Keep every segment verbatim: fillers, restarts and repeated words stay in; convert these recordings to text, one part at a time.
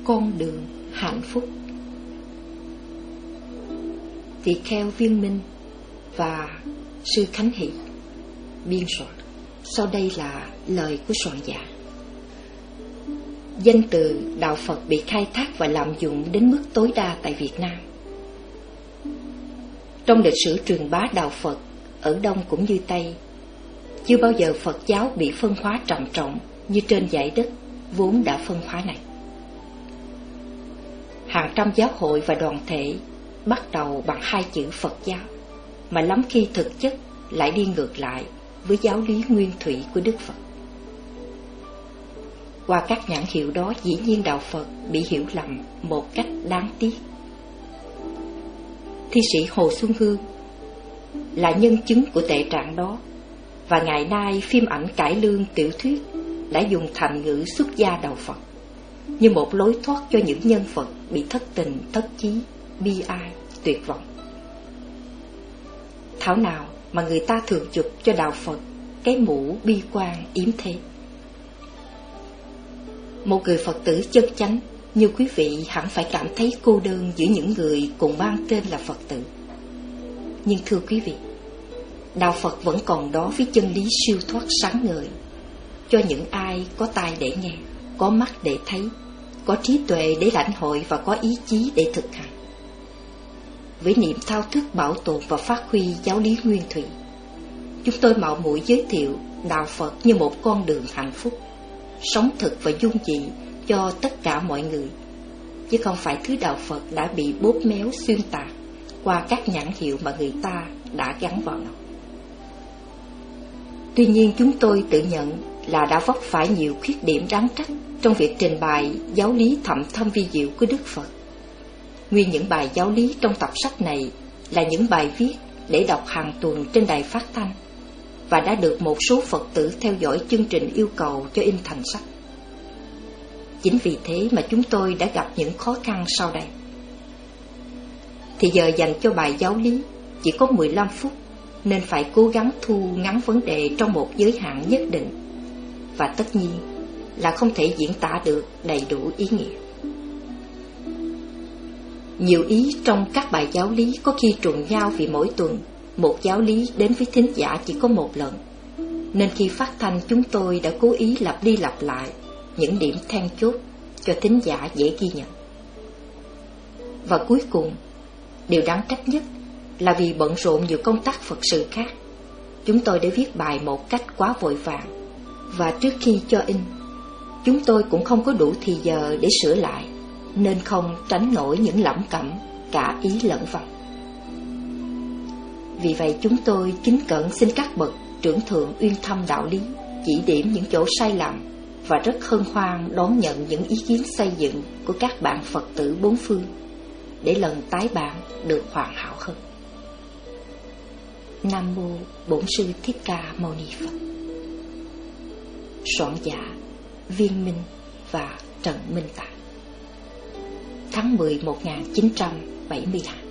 con đường hạnh phúc. Tỳ kheo Viên Minh và sư Khánh Hỷ biên soạn. Sau đây là lời của soạn giả. Danh từ đạo Phật bị khai thác và lạm dụng đến mức tối đa tại Việt Nam. Trong lịch sử truyền bá đạo Phật ở Đông cũng như Tây, chưa bao giờ Phật giáo bị phân hóa trầm trọng như trên dải đất vốn đã phân hóa này. Hàng trăm giáo hội và đoàn thể bắt đầu bằng hai chữ Phật giáo, mà lắm khi thực chất lại đi ngược lại với giáo lý nguyên thủy của Đức Phật. Qua các nhãn hiệu đó, dĩ nhiên đạo Phật bị hiểu lầm một cách đáng tiếc. Thi sĩ Hồ Xuân Hương là nhân chứng của tệ trạng đó, và ngày nay phim ảnh cải lương tiểu thuyết đã dùng thành ngữ xuất gia đạo Phật như một lối thoát cho những nhân vật bị thất tình, thất chí, bi ai, tuyệt vọng. Thảo nào mà người ta thường chụp cho đạo Phật cái mũ bi quan yếm thế. Một người Phật tử chân chánh như quý vị hẳn phải cảm thấy cô đơn giữa những người cùng mang tên là Phật tử. Nhưng thưa quý vị, đạo Phật vẫn còn đó với chân lý siêu thoát sáng ngời cho những ai có tai để nghe, có mắt để thấy, có trí tuệ để lãnh hội và có ý chí để thực hành. Với niềm thao thức bảo tồn và phát huy giáo lý nguyên thủy, chúng tôi mạo muội giới thiệu đạo Phật như một con đường hạnh phúc, sống thực và dung dị cho tất cả mọi người, chứ không phải thứ đạo Phật đã bị bóp méo xuyên tạc qua các nhãn hiệu mà người ta đã gắn vào nó. Tuy nhiên, chúng tôi tự nhận là đã vấp phải nhiều khuyết điểm đáng trách trong việc trình bày giáo lý thậm thâm vi diệu của Đức Phật. Nguyên những bài giáo lý trong tập sách này là những bài viết để đọc hàng tuần trên đài phát thanh, và đã được một số Phật tử theo dõi chương trình yêu cầu cho in thành sách. Chính vì thế mà chúng tôi đã gặp những khó khăn sau đây. Thì giờ dành cho bài giáo lý chỉ có mười lăm phút, nên phải cố gắng thu ngắn vấn đề trong một giới hạn nhất định, và tất nhiên là không thể diễn tả được đầy đủ ý nghĩa. Nhiều ý trong các bài giáo lý có khi trùng nhau vì mỗi tuần một giáo lý đến với thính giả chỉ có một lần, nên khi phát thanh chúng tôi đã cố ý lặp đi lặp lại những điểm then chốt cho thính giả dễ ghi nhận. Và cuối cùng, điều đáng trách nhất là vì bận rộn nhiều công tác Phật sự khác, chúng tôi đã viết bài một cách quá vội vàng, và trước khi cho in, chúng tôi cũng không có đủ thì giờ để sửa lại, nên không tránh nổi những lẩm cẩm cả ý lẫn vần. Vì vậy chúng tôi kính cẩn xin các bậc trưởng thượng uyên thâm đạo lý chỉ điểm những chỗ sai lầm, và rất hân hoan đón nhận những ý kiến xây dựng của các bạn Phật tử bốn phương, để lần tái bản được hoàn hảo hơn. Nam mô Bổn Sư Thích Ca Mâu Ni Phật. Soạn giả Viên Minh và Trần Minh Tạng. Tháng mười một nghìn chín trăm bảy mươi hai.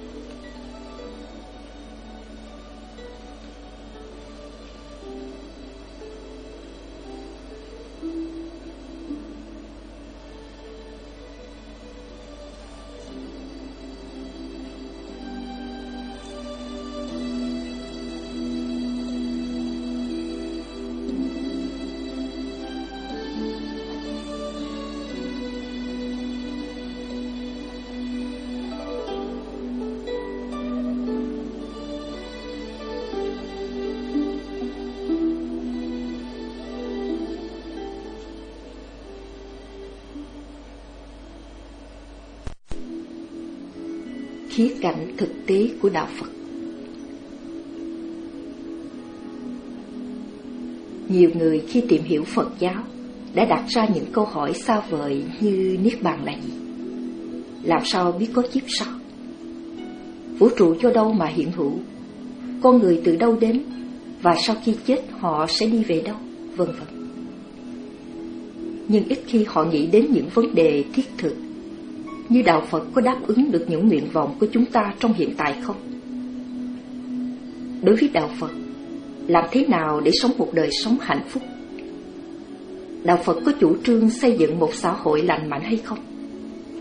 Khía cạnh thực tế của đạo Phật. Nhiều người khi tìm hiểu Phật giáo đã đặt ra những câu hỏi xa vời như Niết Bàn là gì? Làm sao biết có kiếp sau? Vũ trụ do đâu mà hiện hữu? Con người từ đâu đến? Và sau khi chết họ sẽ đi về đâu? Vân vân. Nhưng ít khi họ nghĩ đến những vấn đề thiết thực, như đạo Phật có đáp ứng được những nguyện vọng của chúng ta trong hiện tại không? Đối với đạo Phật, làm thế nào để sống một đời sống hạnh phúc? Đạo Phật có chủ trương xây dựng một xã hội lành mạnh hay không?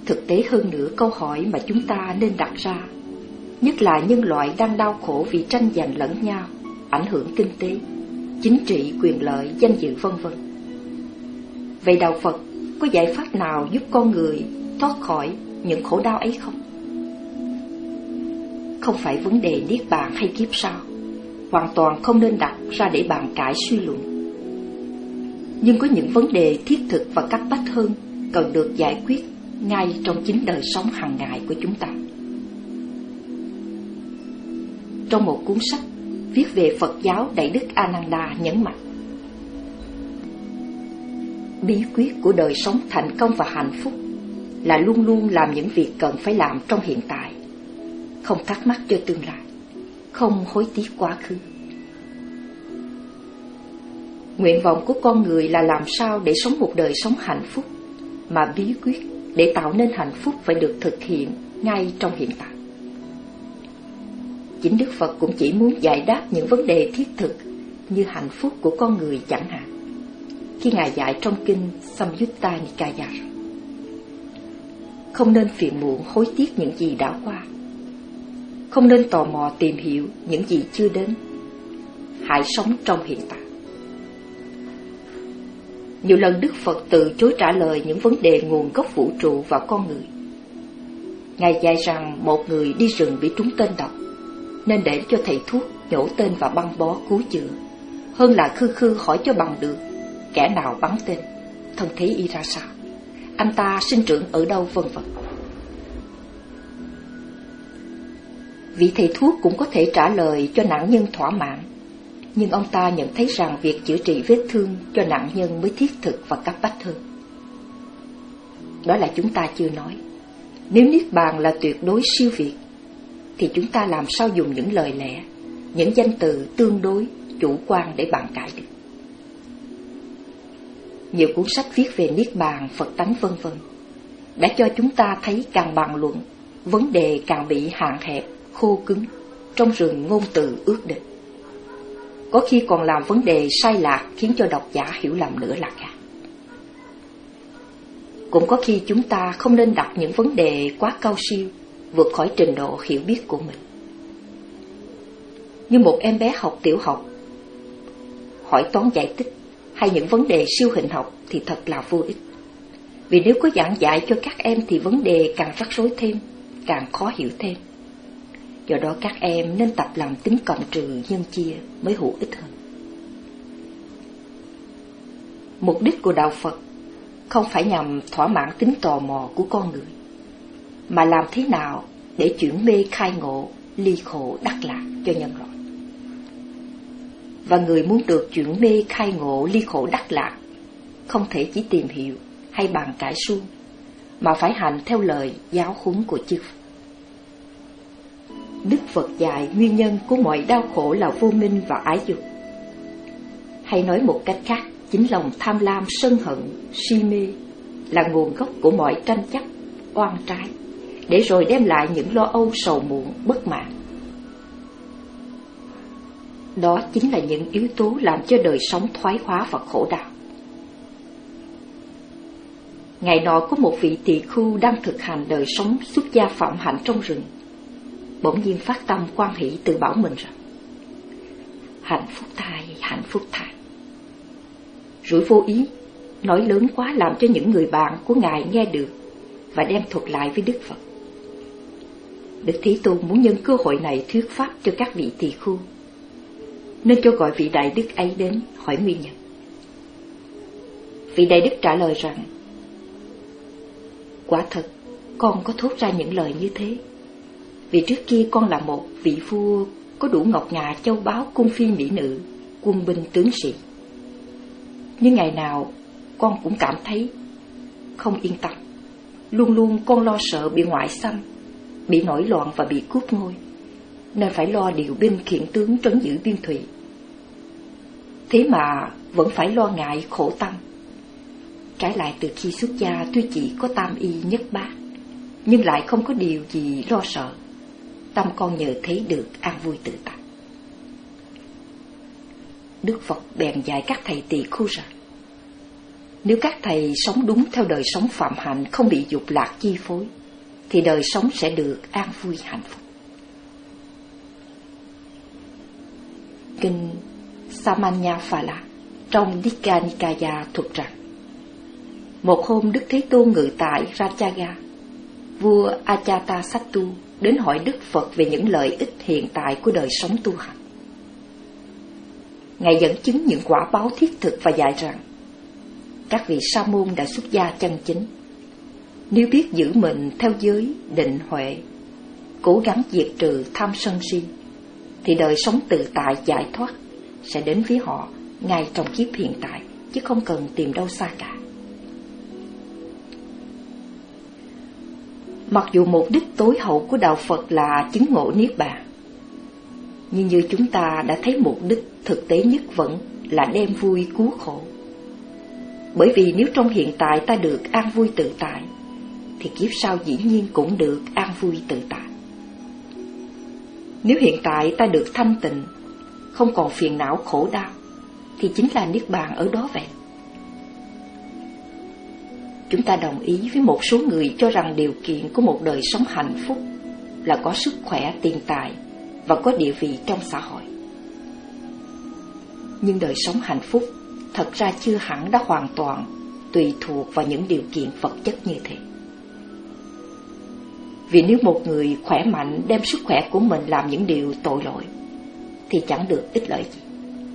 Thực tế hơn nữa, câu hỏi mà chúng ta nên đặt ra, nhất là nhân loại đang đau khổ vì tranh giành lẫn nhau, ảnh hưởng kinh tế, chính trị, quyền lợi, danh dự vân vân. Vậy đạo Phật có giải pháp nào giúp con người thoát khỏi những khổ đau ấy không? Không phải vấn đề niết bàn hay kiếp sau, hoàn toàn không nên đặt ra để bàn cãi suy luận. Nhưng có những vấn đề thiết thực và cấp bách hơn cần được giải quyết ngay trong chính đời sống hàng ngày của chúng ta. Trong một cuốn sách viết về Phật giáo, Đại Đức A Nan Đa nhấn mạnh: bí quyết của đời sống thành công và hạnh phúc là luôn luôn làm những việc cần phải làm trong hiện tại, không thắc mắc cho tương lai, không hối tiếc quá khứ. Nguyện vọng của con người là làm sao để sống một đời sống hạnh phúc, mà bí quyết để tạo nên hạnh phúc phải được thực hiện ngay trong hiện tại. Chính Đức Phật cũng chỉ muốn giải đáp những vấn đề thiết thực như hạnh phúc của con người chẳng hạn, khi Ngài dạy trong kinh Samyutta Nikaya: không nên phiền muộn hối tiếc những gì đã qua, không nên tò mò tìm hiểu những gì chưa đến, hãy sống trong hiện tại. Nhiều lần Đức Phật từ chối trả lời những vấn đề nguồn gốc vũ trụ và con người. Ngài dạy rằng một người đi rừng bị trúng tên độc nên để cho thầy thuốc nhổ tên và băng bó cứu chữa, hơn là khư khư hỏi cho bằng được kẻ nào bắn tên, thân thế y ra sao, anh ta sinh trưởng ở đâu, vân vân. Vị thầy thuốc cũng có thể trả lời cho nạn nhân thỏa mãn, nhưng ông ta nhận thấy rằng việc chữa trị vết thương cho nạn nhân mới thiết thực và cấp bách hơn. Đó là chúng ta chưa nói. Nếu niết bàn là tuyệt đối siêu việt, thì chúng ta làm sao dùng những lời lẽ, những danh từ tương đối chủ quan để bàn cãi được? Nhiều cuốn sách viết về niết bàn, Phật tánh vân vân đã cho chúng ta thấy càng bàn luận, vấn đề càng bị hạn hẹp, khô cứng, trong rừng ngôn từ ước định. Có khi còn làm vấn đề sai lạc, khiến cho độc giả hiểu lầm nữa là cả. Cũng có khi chúng ta không nên đặt những vấn đề quá cao siêu, vượt khỏi trình độ hiểu biết của mình. Như một em bé học tiểu học hỏi toán giải tích hay những vấn đề siêu hình học thì thật là vô ích. Vì nếu có giảng dạy cho các em thì vấn đề càng rắc rối thêm, càng khó hiểu thêm. Do đó các em nên tập làm tính cộng trừ nhân chia mới hữu ích hơn. Mục đích của đạo Phật không phải nhằm thỏa mãn tính tò mò của con người, mà làm thế nào để chuyển mê khai ngộ, ly khổ đắc lạc cho nhân loại. Và người muốn được chuyển mê khai ngộ, ly khổ đắc lạc không thể chỉ tìm hiểu hay bàn cãi suông, mà phải hành theo lời giáo huấn của chư Phật. Đức Phật dạy nguyên nhân của mọi đau khổ là vô minh và ái dục. Hay nói một cách khác, chính lòng tham lam, sân hận, si mê là nguồn gốc của mọi tranh chấp, oan trái, để rồi đem lại những lo âu, sầu muộn, bất mãn. Đó chính là những yếu tố làm cho đời sống thoái hóa và khổ đau. Ngày nọ có một vị tỳ khưu đang thực hành đời sống xuất gia phạm hạnh trong rừng, bỗng nhiên phát tâm quan hỷ tự bảo mình rằng: hạnh phúc thay, hạnh phúc thay. Rồi vô ý nói lớn quá, làm cho những người bạn của ngài nghe được và đem thuật lại với Đức Phật. Đức Thế Tôn muốn nhân cơ hội này thuyết pháp cho các vị tỳ khưu, nên cho gọi vị đại đức ấy đến hỏi nguyên nhân. Vị đại đức trả lời rằng: quả thật con có thốt ra những lời như thế vì trước kia con là một vị vua có đủ ngọc ngà châu báu, cung phi mỹ nữ, quân binh tướng sĩ. Nhưng ngày nào con cũng cảm thấy không yên tâm. Luôn luôn con lo sợ bị ngoại xâm, bị nổi loạn và bị cướp ngôi, nên phải lo điều binh khiển tướng trấn giữ biên thùy. Thế mà vẫn phải lo ngại khổ tâm. Trái lại, từ khi xuất gia tuy chỉ có tam y nhất bát, nhưng lại không có điều gì lo sợ. Tâm con nhờ thế được an vui tự tại. Đức Phật bèn dạy các thầy tỳ khưu rằng: Nếu các thầy sống đúng theo đời sống phạm hạnh, không bị dục lạc chi phối, thì đời sống sẽ được an vui hạnh phúc. Kinh Samannaphala trong Digha Nikaya thuật rằng, một hôm Đức Thế Tôn ngự tại Rajaga, vua Ajatasattu đến hỏi Đức Phật về những lợi ích hiện tại của đời sống tu hành. Ngài dẫn chứng những quả báo thiết thực và dạy rằng, các vị sa môn đã xuất gia chân chính, nếu biết giữ mình theo giới định huệ, cố gắng diệt trừ tham sân si, thì đời sống tự tại giải thoát sẽ đến với họ ngay trong kiếp hiện tại, chứ không cần tìm đâu xa cả. Mặc dù mục đích tối hậu của đạo Phật là chứng ngộ niết bàn, nhưng như chúng ta đã thấy, mục đích thực tế nhất vẫn là đem vui cứu khổ. Bởi vì nếu trong hiện tại ta được an vui tự tại, thì kiếp sau dĩ nhiên cũng được an vui tự tại. Nếu hiện tại ta được thanh tịnh, không còn phiền não khổ đau, thì chính là niết bàn ở đó vậy. Chúng ta đồng ý với một số người cho rằng điều kiện của một đời sống hạnh phúc là có sức khỏe, tiền tài và có địa vị trong xã hội. Nhưng đời sống hạnh phúc thật ra chưa hẳn đã hoàn toàn tùy thuộc vào những điều kiện vật chất như thế. Vì nếu một người khỏe mạnh đem sức khỏe của mình làm những điều tội lỗi, thì chẳng được ích lợi gì.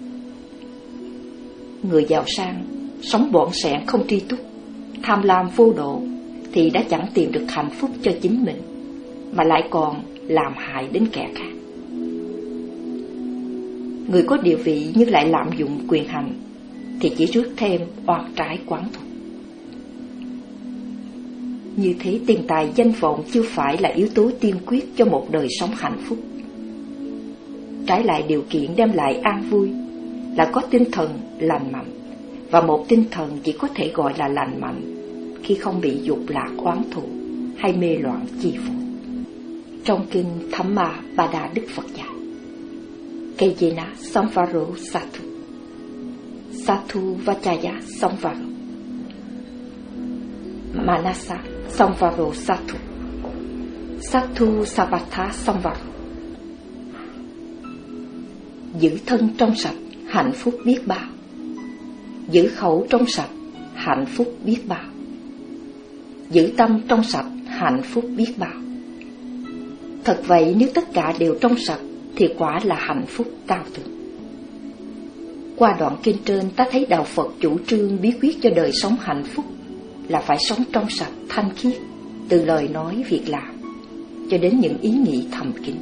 Người giàu sang, sống bộn sẻn không tri túc, tham lam vô độ, thì đã chẳng tìm được hạnh phúc cho chính mình, mà lại còn làm hại đến kẻ khác. Người có địa vị nhưng lại lạm dụng quyền hành, thì chỉ rước thêm oan trái quán thù. Như thế, tiền tài danh vọng chưa phải là yếu tố tiên quyết cho một đời sống hạnh phúc. Trái lại, điều kiện đem lại an vui là có tinh thần lành mạnh, và một tinh thần chỉ có thể gọi là lành mạnh khi không bị dục lạc oán thù hay mê loạn chi phối. Trong kinh Dhammapada, Đức Phật dạy: Kejena samvaro sattu, sattu vachaya samvaro, manasa samvaro sattu, sattu savatha samvaro. Giữ thân trong sạch, hạnh phúc biết bao. Giữ khẩu trong sạch, hạnh phúc biết bao. Giữ tâm trong sạch, hạnh phúc biết bao. Thật vậy, nếu tất cả đều trong sạch thì quả là hạnh phúc cao thượng. Qua đoạn kinh trên, ta thấy đạo Phật chủ trương bí quyết cho đời sống hạnh phúc là phải sống trong sạch, thanh khiết, từ lời nói, việc làm cho đến những ý nghĩ thầm kín.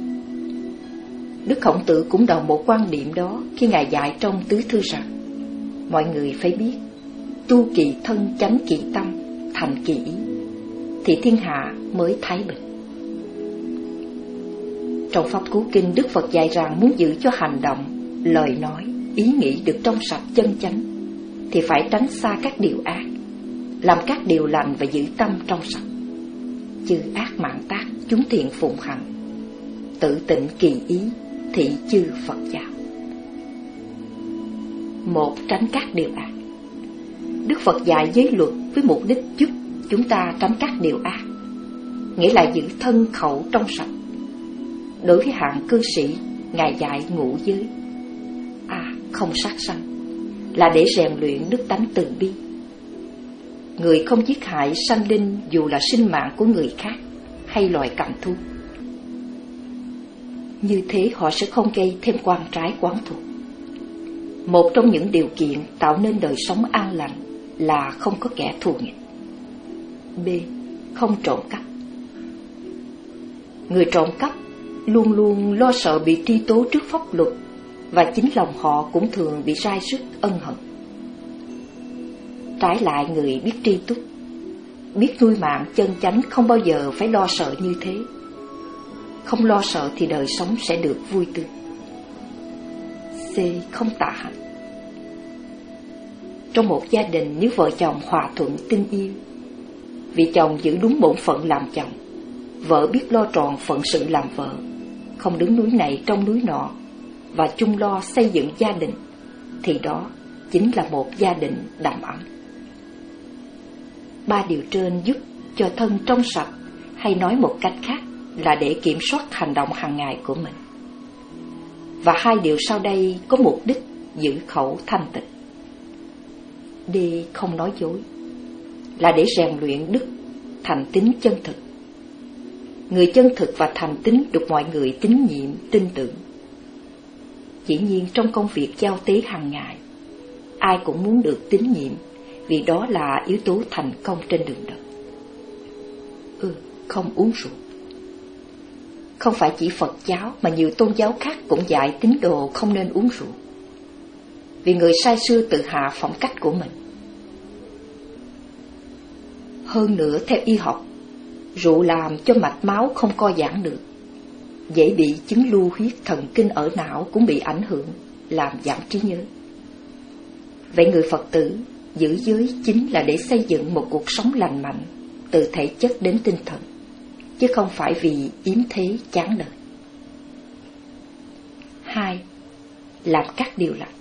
Đức Khổng Tử cũng đầu một quan điểm đó khi Ngài dạy trong tứ thư rằng: mọi người phải biết tu kỳ thân, chánh kỳ tâm, thành kỳ ý, thì thiên hạ mới thái bình. Trong Pháp Cú Kinh, Đức Phật dạy rằng muốn giữ cho hành động, lời nói, ý nghĩ được trong sạch chân chánh, thì phải tránh xa các điều ác, làm các điều lành và giữ tâm trong sạch. Chư ác mạng tác, chúng thiện phụng hành, tự tịnh kỳ ý, thị chư Phật giáo. Một, tránh các điều ác. Đức Phật dạy giới luật với mục đích giúp chúng ta tránh các điều ác, nghĩa là giữ thân khẩu trong sạch. Đối với hạng cư sĩ, Ngài dạy ngũ giới: A. Không sát sanh, là để rèn luyện đức tánh từ bi. Người không giết hại sanh linh dù là sinh mạng của người khác hay loài cầm thú. Như thế họ sẽ không gây thêm quan trái quán thù. Một trong những điều kiện tạo nên đời sống an lành là không có kẻ thù nghịch. B. Không trộm cắp. Người trộm cắp luôn luôn lo sợ bị truy tố trước pháp luật, và chính lòng họ cũng thường bị rai rứt ân hận. Trái lại, người biết tri túc, biết nuôi mạng chân chánh không bao giờ phải lo sợ như thế. Không lo sợ thì đời sống sẽ được vui tươi. C. Không tà hạnh. Trong một gia đình, nếu vợ chồng hòa thuận tình yêu, vị chồng giữ đúng bổn phận làm chồng, vợ biết lo tròn phận sự làm vợ, không đứng núi này trong núi nọ, và chung lo xây dựng gia đình, thì đó chính là một gia đình đầm ấm. ba điều trên giúp cho thân trong sạch, hay nói một cách khác là để kiểm soát hành động hàng ngày của mình. Và hai điều sau đây có mục đích giữ khẩu thanh tịnh. D. Không nói dối, là để rèn luyện đức thành tín chân thực. Người chân thực và thành tín được mọi người tín nhiệm, tin tưởng. Dĩ nhiên trong công việc giao tế hàng ngày, ai cũng muốn được tín nhiệm, vì đó là yếu tố thành công trên đường đời. Ừ, không uống rượu. Không phải chỉ Phật giáo mà nhiều tôn giáo khác cũng dạy tín đồ không nên uống rượu, vì người sai xưa tự hạ phẩm cách của mình. Hơn nữa, theo y học, rượu làm cho mạch máu không co giãn được, dễ bị chứng lưu huyết, thần kinh ở não cũng bị ảnh hưởng, làm giảm trí nhớ. Vậy người Phật tử giữ giới chính là để xây dựng một cuộc sống lành mạnh, từ thể chất đến tinh thần, chứ không phải vì yếm thế chán đời. Hai, làm các điều lành.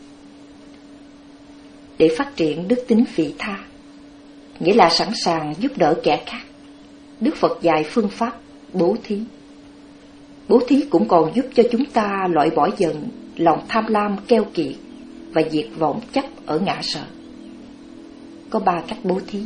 Để phát triển đức tính vị tha, nghĩa là sẵn sàng giúp đỡ kẻ khác, Đức Phật dạy phương pháp bố thí. Bố thí cũng còn giúp cho chúng ta loại bỏ dần lòng tham lam keo kiệt và diệt vọng chấp ở ngã sở. Có ba cách bố thí.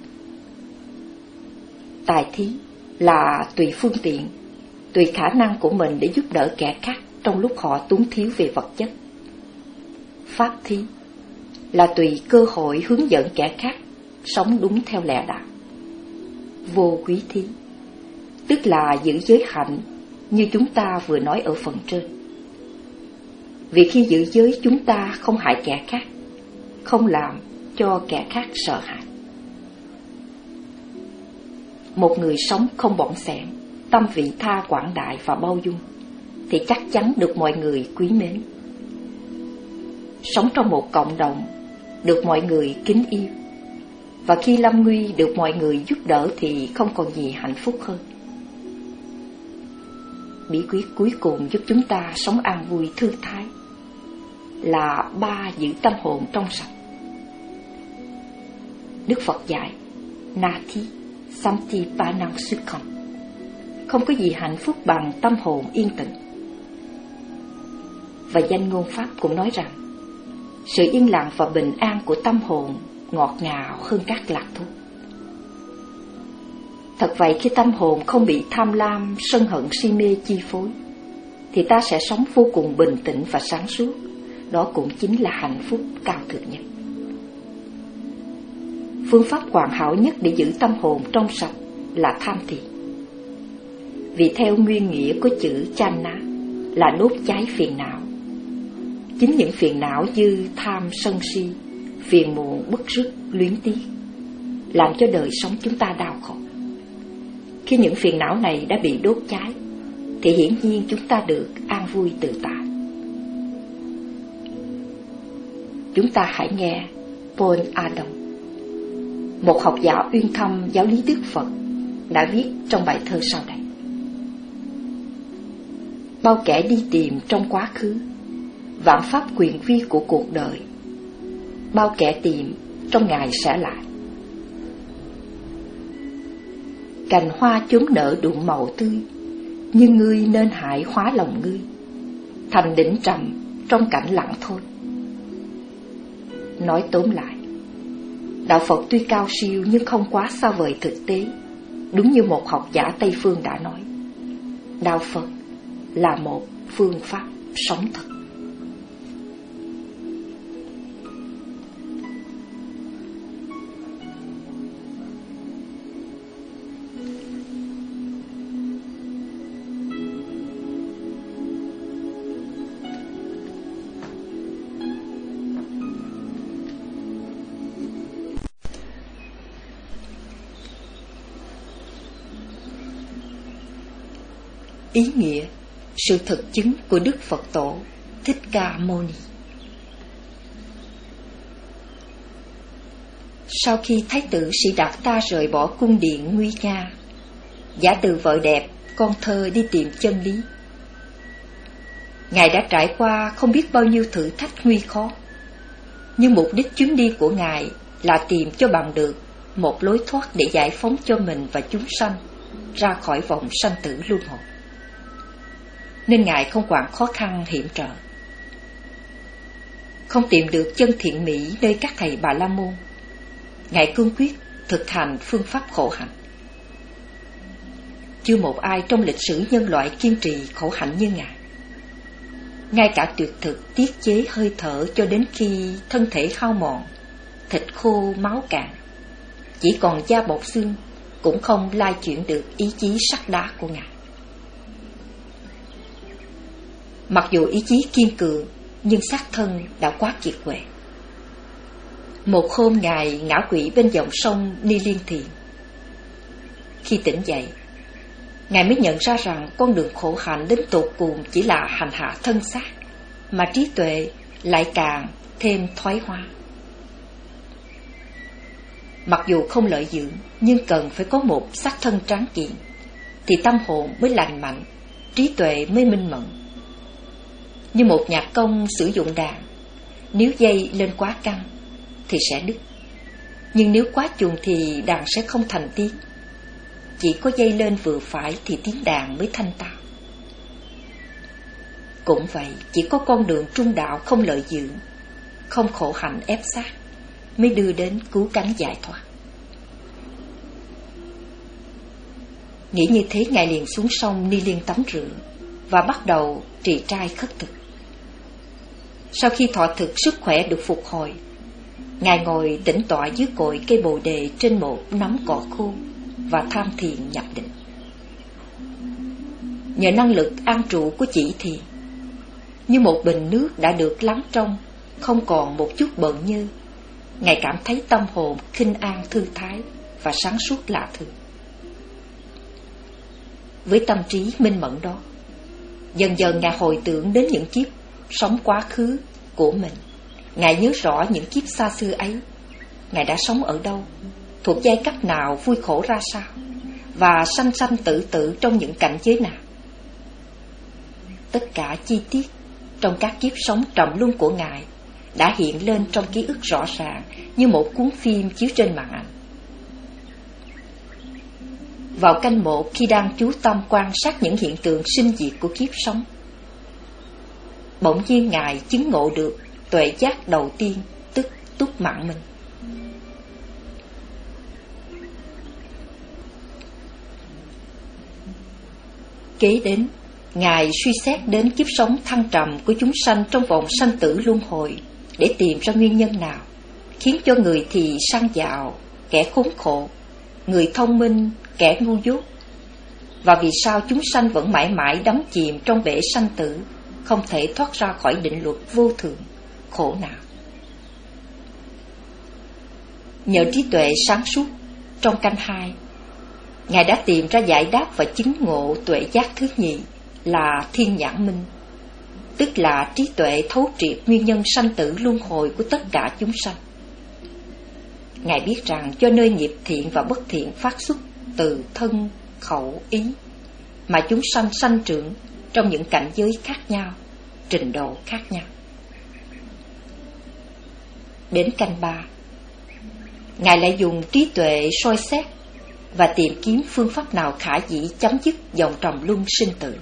Tài thí là tùy phương tiện, tùy khả năng của mình để giúp đỡ kẻ khác trong lúc họ túng thiếu về vật chất. Pháp thí là tùy cơ hội hướng dẫn kẻ khác sống đúng theo lẽ đạo. Vô quý thí tức là giữ giới hạnh như chúng ta vừa nói ở phần trên. Vì khi giữ giới chúng ta không hại kẻ khác, không làm cho kẻ khác sợ hãi. Một người sống không bỏng sẻn, tâm vị tha quảng đại và bao dung thì chắc chắn được mọi người quý mến. Sống trong một cộng đồng được mọi người kính yêu, và khi lâm nguy được mọi người giúp đỡ thì không còn gì hạnh phúc hơn. Bí quyết cuối cùng giúp chúng ta sống an vui thư thái là ba giữ tâm hồn trong sạch. Đức Phật dạy Nati Samti Panang Sukham, không có gì hạnh phúc bằng tâm hồn yên tĩnh. Và danh ngôn Pháp cũng nói rằng sự yên lặng và bình an của tâm hồn ngọt ngào hơn các lạc thú. Thật vậy, khi tâm hồn không bị tham lam, sân hận, si mê chi phối, thì ta sẽ sống vô cùng bình tĩnh và sáng suốt. Đó cũng chính là hạnh phúc cao thượng nhất. Phương pháp hoàn hảo nhất để giữ tâm hồn trong sạch là tham thiền. Vì theo nguyên nghĩa của chữ chana là đốt cháy phiền não. Chính những phiền não như tham, sân si, phiền muộn, bức rứt, luyến tiếc làm cho đời sống chúng ta đau khổ. Khi những phiền não này đã bị đốt cháy thì hiển nhiên chúng ta được an vui tự tại. Chúng ta hãy nghe Paul Adam, một học giả uyên thâm giáo lý Đức Phật, đã viết trong bài thơ sau đây. Bao kẻ đi tìm trong quá khứ vạn pháp quyền vi của cuộc đời, bao kẻ tìm trong ngày sẽ lại. Cành hoa chốn nở đụng màu tươi, nhưng ngươi nên hại hóa lòng ngươi thành đỉnh trầm trong cảnh lặng thôi. Nói tóm lại, đạo Phật tuy cao siêu nhưng không quá xa vời thực tế. Đúng như một học giả Tây Phương đã nói, đạo Phật là một phương pháp sống thực. Ý nghĩa, sự thực chứng của Đức Phật Tổ Thích Ca Mâu Ni. Sau khi Thái tử Sĩ Đạt Ta rời bỏ cung điện nguy nga, giả từ vợ đẹp, con thơ đi tìm chân lý, Ngài đã trải qua không biết bao nhiêu thử thách nguy khó, nhưng mục đích chuyến đi của Ngài là tìm cho bằng được một lối thoát để giải phóng cho mình và chúng sanh ra khỏi vòng sanh tử luân hồi. Nên Ngài không quản khó khăn hiểm trở. Không tìm được chân thiện mỹ nơi các thầy Bà La Môn, Ngài cương quyết thực hành phương pháp khổ hạnh. Chưa một ai trong lịch sử nhân loại kiên trì khổ hạnh như Ngài. Ngay cả tuyệt thực tiết chế hơi thở cho đến khi thân thể hao mòn, thịt khô máu cạn, chỉ còn da bọc xương, cũng không lai chuyển được ý chí sắt đá của Ngài. Mặc dù ý chí kiên cường, nhưng xác thân đã quá kiệt quệ. Một hôm Ngài ngã quỵ bên dòng sông Ni Liên Thiền. Khi tỉnh dậy, Ngài mới nhận ra rằng con đường khổ hạnh đến tột cùng chỉ là hành hạ thân xác, mà trí tuệ lại càng thêm thoái hóa. Mặc dù không lợi dưỡng, nhưng cần phải có một xác thân tráng kiện, thì tâm hồn mới lành mạnh, trí tuệ mới minh mẫn. Như một nhạc công sử dụng đàn, nếu dây lên quá căng thì sẽ đứt, nhưng nếu quá chuồng thì đàn sẽ không thành tiếng. Chỉ có dây lên vừa phải thì tiếng đàn mới thanh tao. Cũng vậy, chỉ có con đường trung đạo không lợi dưỡng, không khổ hạnh ép sát, mới đưa đến cứu cánh giải thoát. Nghĩ như thế, Ngài liền xuống sông Ni Liên tắm rửa và bắt đầu trì trai khất thực. Sau khi thọ thực sức khỏe được phục hồi, Ngài ngồi tĩnh tọa dưới cội cây bồ đề trên một nắm cỏ khô và tham thiền nhập định. Nhờ năng lực an trụ của chỉ thiền, như một bình nước đã được lắng trong, không còn một chút bận nhơ, Ngài cảm thấy tâm hồn khinh an thư thái và sáng suốt lạ thường. Với tâm trí minh mẫn đó, dần dần Ngài hồi tưởng đến những kiếp sống quá khứ của mình. Ngài nhớ rõ những kiếp xa xưa ấy, Ngài đã sống ở đâu, thuộc giai cấp nào, vui khổ ra sao, và sanh sanh tử tử trong những cảnh giới nào. Tất cả chi tiết trong các kiếp sống trầm luân của Ngài đã hiện lên trong ký ức rõ ràng như một cuốn phim chiếu trên màn ảnh. Vào canh một, khi đang chú tâm quan sát những hiện tượng sinh diệt của kiếp sống, bỗng nhiên Ngài chứng ngộ được tuệ giác đầu tiên, tức túc mạng minh. Kế đến, Ngài suy xét đến kiếp sống thăng trầm của chúng sanh trong vòng sanh tử luân hồi để tìm ra nguyên nhân nào khiến cho người thì sang dạo, kẻ khốn khổ, người thông minh, kẻ ngu dốt. Và vì sao chúng sanh vẫn mãi mãi đắm chìm trong bể sanh tử, không thể thoát ra khỏi định luật vô thường, khổ não. Nhờ trí tuệ sáng suốt, trong canh hai, Ngài đã tìm ra giải đáp và chứng ngộ tuệ giác thứ nhì là thiên nhãn minh, tức là trí tuệ thấu triệt nguyên nhân sanh tử luân hồi của tất cả chúng sanh. Ngài biết rằng cho nơi nghiệp thiện và bất thiện phát xuất từ thân, khẩu, ý, mà chúng sanh sanh trưởng trong những cảnh giới khác nhau, trình độ khác nhau. Đến canh ba, Ngài lại dùng trí tuệ soi xét và tìm kiếm phương pháp nào khả dĩ chấm dứt dòng trầm luân sinh tử.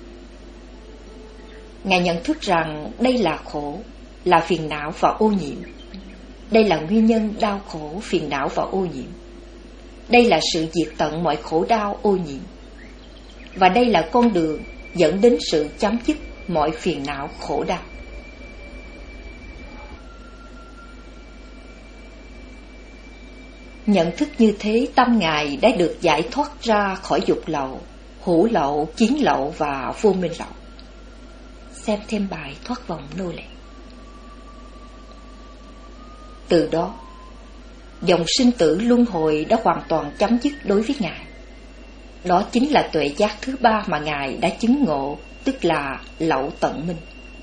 Ngài nhận thức rằng đây là khổ, là phiền não và ô nhiễm. Đây là nguyên nhân đau khổ, phiền não và ô nhiễm. Đây là sự diệt tận mọi khổ đau, ô nhiễm. Và đây là con đường dẫn đến sự chấm dứt mọi phiền não, khổ đau. Nhận thức như thế, tâm Ngài đã được giải thoát ra khỏi dục lậu, hữu lậu, kiến lậu và vô minh lậu. Xem thêm bài Thoát vòng nô lệ. Từ đó, dòng sinh tử luân hồi đã hoàn toàn chấm dứt đối với Ngài. Đó chính là tuệ giác thứ ba mà Ngài đã chứng ngộ, tức là lậu tận minh.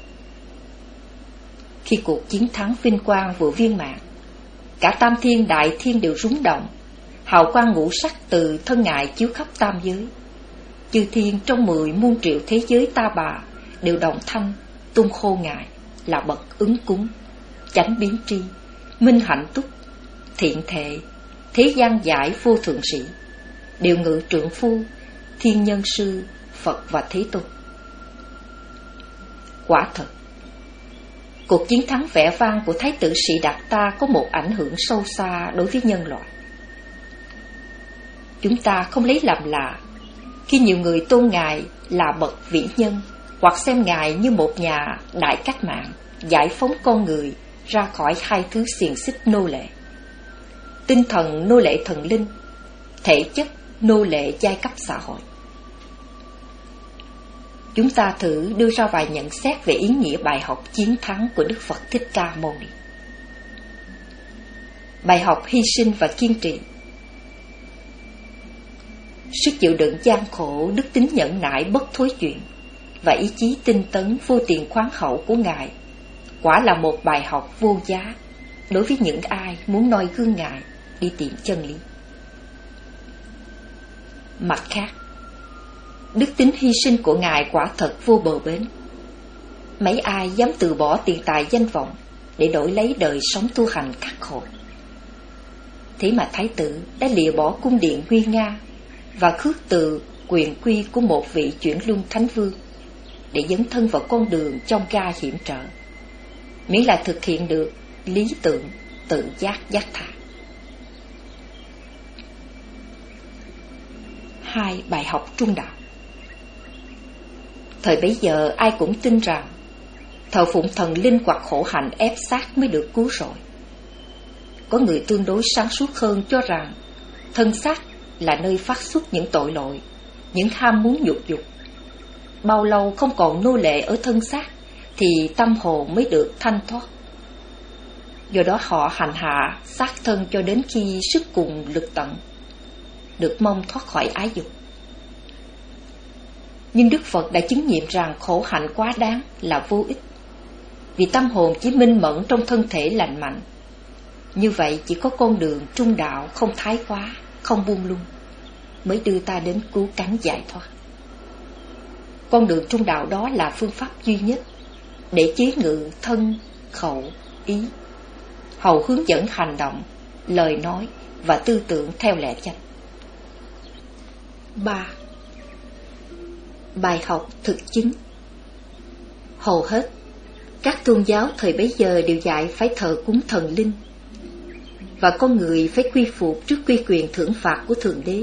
Khi cuộc chiến thắng vinh quang vừa viên mãn, cả tam thiên đại thiên đều rúng động, hào quang ngũ sắc từ thân Ngài chiếu khắp tam giới. Chư thiên trong mười muôn triệu thế giới ta bà đều đồng thanh tung hô Ngài là bậc ứng cúng, chánh biến tri, minh hạnh túc, thiện thệ, thế gian giải vô thượng sĩ, đều ngự trượng phu, thiên nhân sư, Phật và Thế Tôn. Quả thật, cuộc chiến thắng vẻ vang của Thái tử Sĩ Đạt Ta có một ảnh hưởng sâu xa đối với nhân loại. Chúng ta không lấy làm lạ khi nhiều người tôn Ngài là bậc vĩ nhân, hoặc xem Ngài như một nhà đại cách mạng, giải phóng con người ra khỏi hai thứ xiềng xích nô lệ: tinh thần nô lệ thần linh, thể chất nô lệ giai cấp xã hội. Chúng ta thử đưa ra vài nhận xét về ý nghĩa bài học chiến thắng của Đức Phật Thích Ca Mâu Ni. Bài học hy sinh và kiên trì. Sức chịu đựng gian khổ, đức tính nhẫn nại bất thối chuyển và ý chí tinh tấn vô tiền khoáng hậu của Ngài quả là một bài học vô giá đối với những ai muốn noi gương Ngài đi tìm chân lý. Mặt khác, đức tính hy sinh của Ngài quả thật vô bờ bến. Mấy ai dám từ bỏ tiền tài danh vọng để đổi lấy đời sống tu hành khắc khổ. Thế mà Thái tử đã lìa bỏ cung điện nguy nga và khước từ quyền quy của một vị chuyển luân thánh vương để dấn thân vào con đường trong gai hiểm trở, miễn là thực hiện được lý tưởng tự giác giác thà. Hai bài học trung đạo. Thời bấy giờ ai cũng tin rằng thờ phụng thần linh hoặc khổ hạnh ép xác mới được cứu rỗi. Có người tương đối sáng suốt hơn cho rằng thân xác là nơi phát xuất những tội lỗi, những ham muốn nhục dục. Bao lâu không còn nô lệ ở thân xác thì tâm hồn mới được thanh thoát. Do đó họ hành hạ xác thân cho đến khi sức cùng lực tận, được mong thoát khỏi ái dục. Nhưng Đức Phật đã chứng nghiệm rằng khổ hạnh quá đáng là vô ích, vì tâm hồn chỉ minh mẫn trong thân thể lành mạnh. Như vậy chỉ có con đường trung đạo không thái quá, không buông lung mới đưa ta đến cứu cánh giải thoát. Con đường trung đạo đó là phương pháp duy nhất để chế ngự thân, khẩu, ý, hầu hướng dẫn hành động, lời nói và tư tưởng theo lẽ chánh. Ba. Bài học thực chứng. Hầu hết các tôn giáo thời bấy giờ đều dạy phải thờ cúng thần linh, và con người phải quy phục trước quy quyền thưởng phạt của Thượng Đế.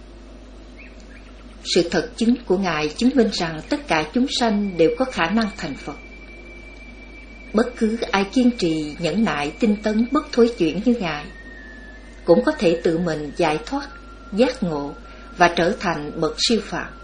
Sự thật chứng của Ngài chứng minh rằng tất cả chúng sanh đều có khả năng thành Phật. Bất cứ ai kiên trì, nhẫn nại, tinh tấn, bất thối chuyển như Ngài cũng có thể tự mình giải thoát, giác ngộ và trở thành bậc siêu phàm.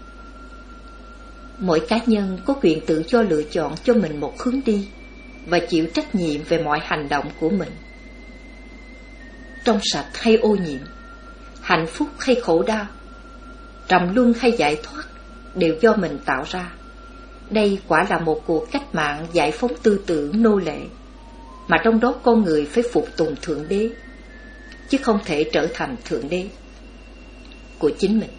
Mỗi cá nhân có quyền tự do lựa chọn cho mình một hướng đi và chịu trách nhiệm về mọi hành động của mình. Trong sạch hay ô nhiễm, hạnh phúc hay khổ đau, trầm luân hay giải thoát đều do mình tạo ra. Đây quả là một cuộc cách mạng giải phóng tư tưởng nô lệ, mà trong đó con người phải phục tùng Thượng Đế, chứ không thể trở thành Thượng Đế của chính mình.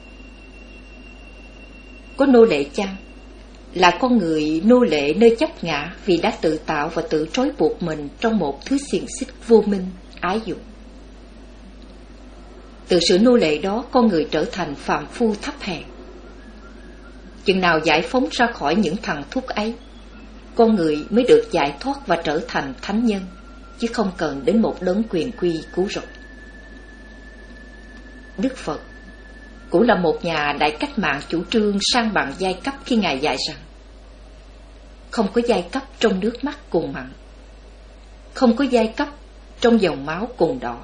Có nô lệ chăng? Là con người nô lệ nơi chấp ngã vì đã tự tạo và tự trói buộc mình trong một thứ xiềng xích vô minh, ái dục. Từ sự nô lệ đó, con người trở thành phàm phu thấp hèn. Chừng nào giải phóng ra khỏi những thằng thúc ấy, con người mới được giải thoát và trở thành thánh nhân, chứ không cần đến một đấng quyền quy cứu rỗi. Đức Phật cũng là một nhà đại cách mạng chủ trương sang bằng giai cấp khi Ngài dạy rằng không có giai cấp trong nước mắt cùng mặn, không có giai cấp trong dòng máu cùng đỏ.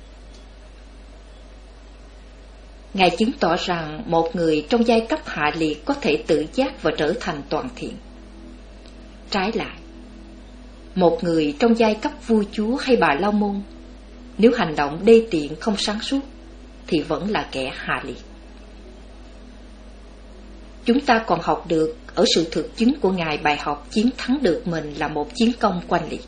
Ngài chứng tỏ rằng một người trong giai cấp hạ liệt có thể tự giác và trở thành toàn thiện. Trái lại, một người trong giai cấp vua chúa hay bà la môn, nếu hành động đê tiện không sáng suốt thì vẫn là kẻ hạ liệt. Chúng ta còn học được ở sự thực chứng của Ngài bài học chiến thắng được mình là một chiến công oanh liệt.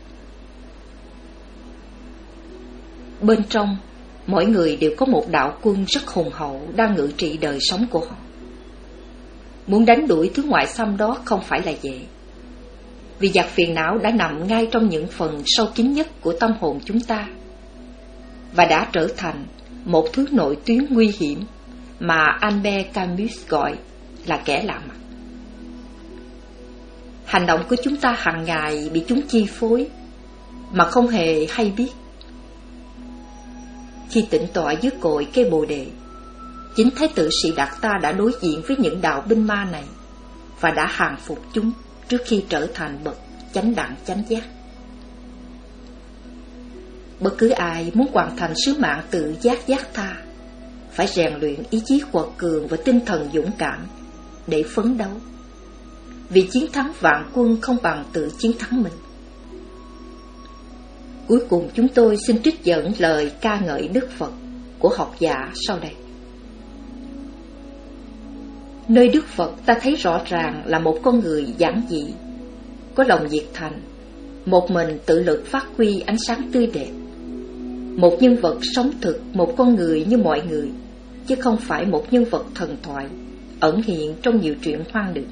Bên trong, mỗi người đều có một đạo quân rất hùng hậu đang ngự trị đời sống của họ. Muốn đánh đuổi thứ ngoại xâm đó không phải là dễ, vì giặc phiền não đã nằm ngay trong những phần sâu kín nhất của tâm hồn chúng ta, và đã trở thành một thứ nội tuyến nguy hiểm mà Albert Camus gọi là kẻ lạ mặt. Hành động của chúng ta hàng ngày bị chúng chi phối mà không hề hay biết. Khi tĩnh tọa dưới cội cây bồ đề, chính Thái tử Sĩ Đạt Ta đã đối diện với những đạo binh ma này và đã hàng phục chúng trước khi trở thành bậc chánh đẳng chánh giác. Bất cứ ai muốn hoàn thành sứ mạng tự giác giác tha phải rèn luyện ý chí quật cường và tinh thần dũng cảm để phấn đấu, vì chiến thắng vạn quân không bằng tự chiến thắng mình. Cuối cùng chúng tôi xin trích dẫn lời ca ngợi Đức Phật của học giả sau đây. Nơi Đức Phật ta thấy rõ ràng là một con người giản dị, có lòng nhiệt thành, một mình tự lực phát huy ánh sáng tươi đẹp. Một nhân vật sống thực, một con người như mọi người, chứ không phải một nhân vật thần thoại, ẩn hiện trong nhiều truyện hoang đường.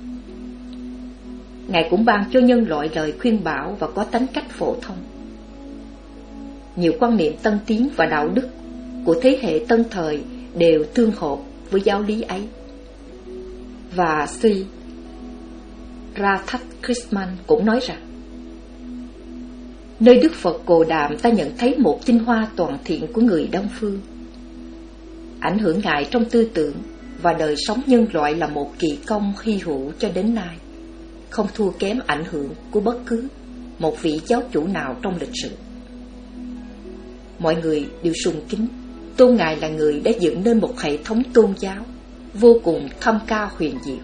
Ngài cũng ban cho nhân loại lời khuyên bảo và có tính cách phổ thông. Nhiều quan niệm tân tiến và đạo đức của thế hệ tân thời đều tương hợp với giáo lý ấy. Và Sri Radhakrishnan cũng nói rằng, nơi Đức Phật Cồ Đàm ta nhận thấy một tinh hoa toàn thiện của người Đông Phương. Ảnh hưởng Ngài trong tư tưởng và đời sống nhân loại là một kỳ công hy hữu cho đến nay, không thua kém ảnh hưởng của bất cứ một vị giáo chủ nào trong lịch sử. Mọi người đều sùng kính, tôn Ngài là người đã dựng nên một hệ thống tôn giáo vô cùng thâm cao huyền diệu.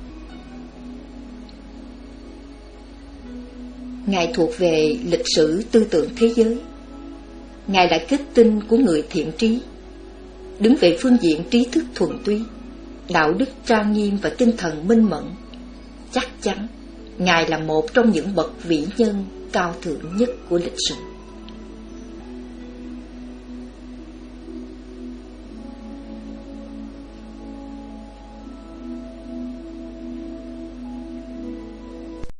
Ngài thuộc về lịch sử tư tưởng thế giới. Ngài là kết tinh của người thiện trí, đứng về phương diện trí thức thuần túy, đạo đức trang nghiêm và tinh thần minh mẫn. Chắc chắn Ngài là một trong những bậc vĩ nhân cao thượng nhất của lịch sử.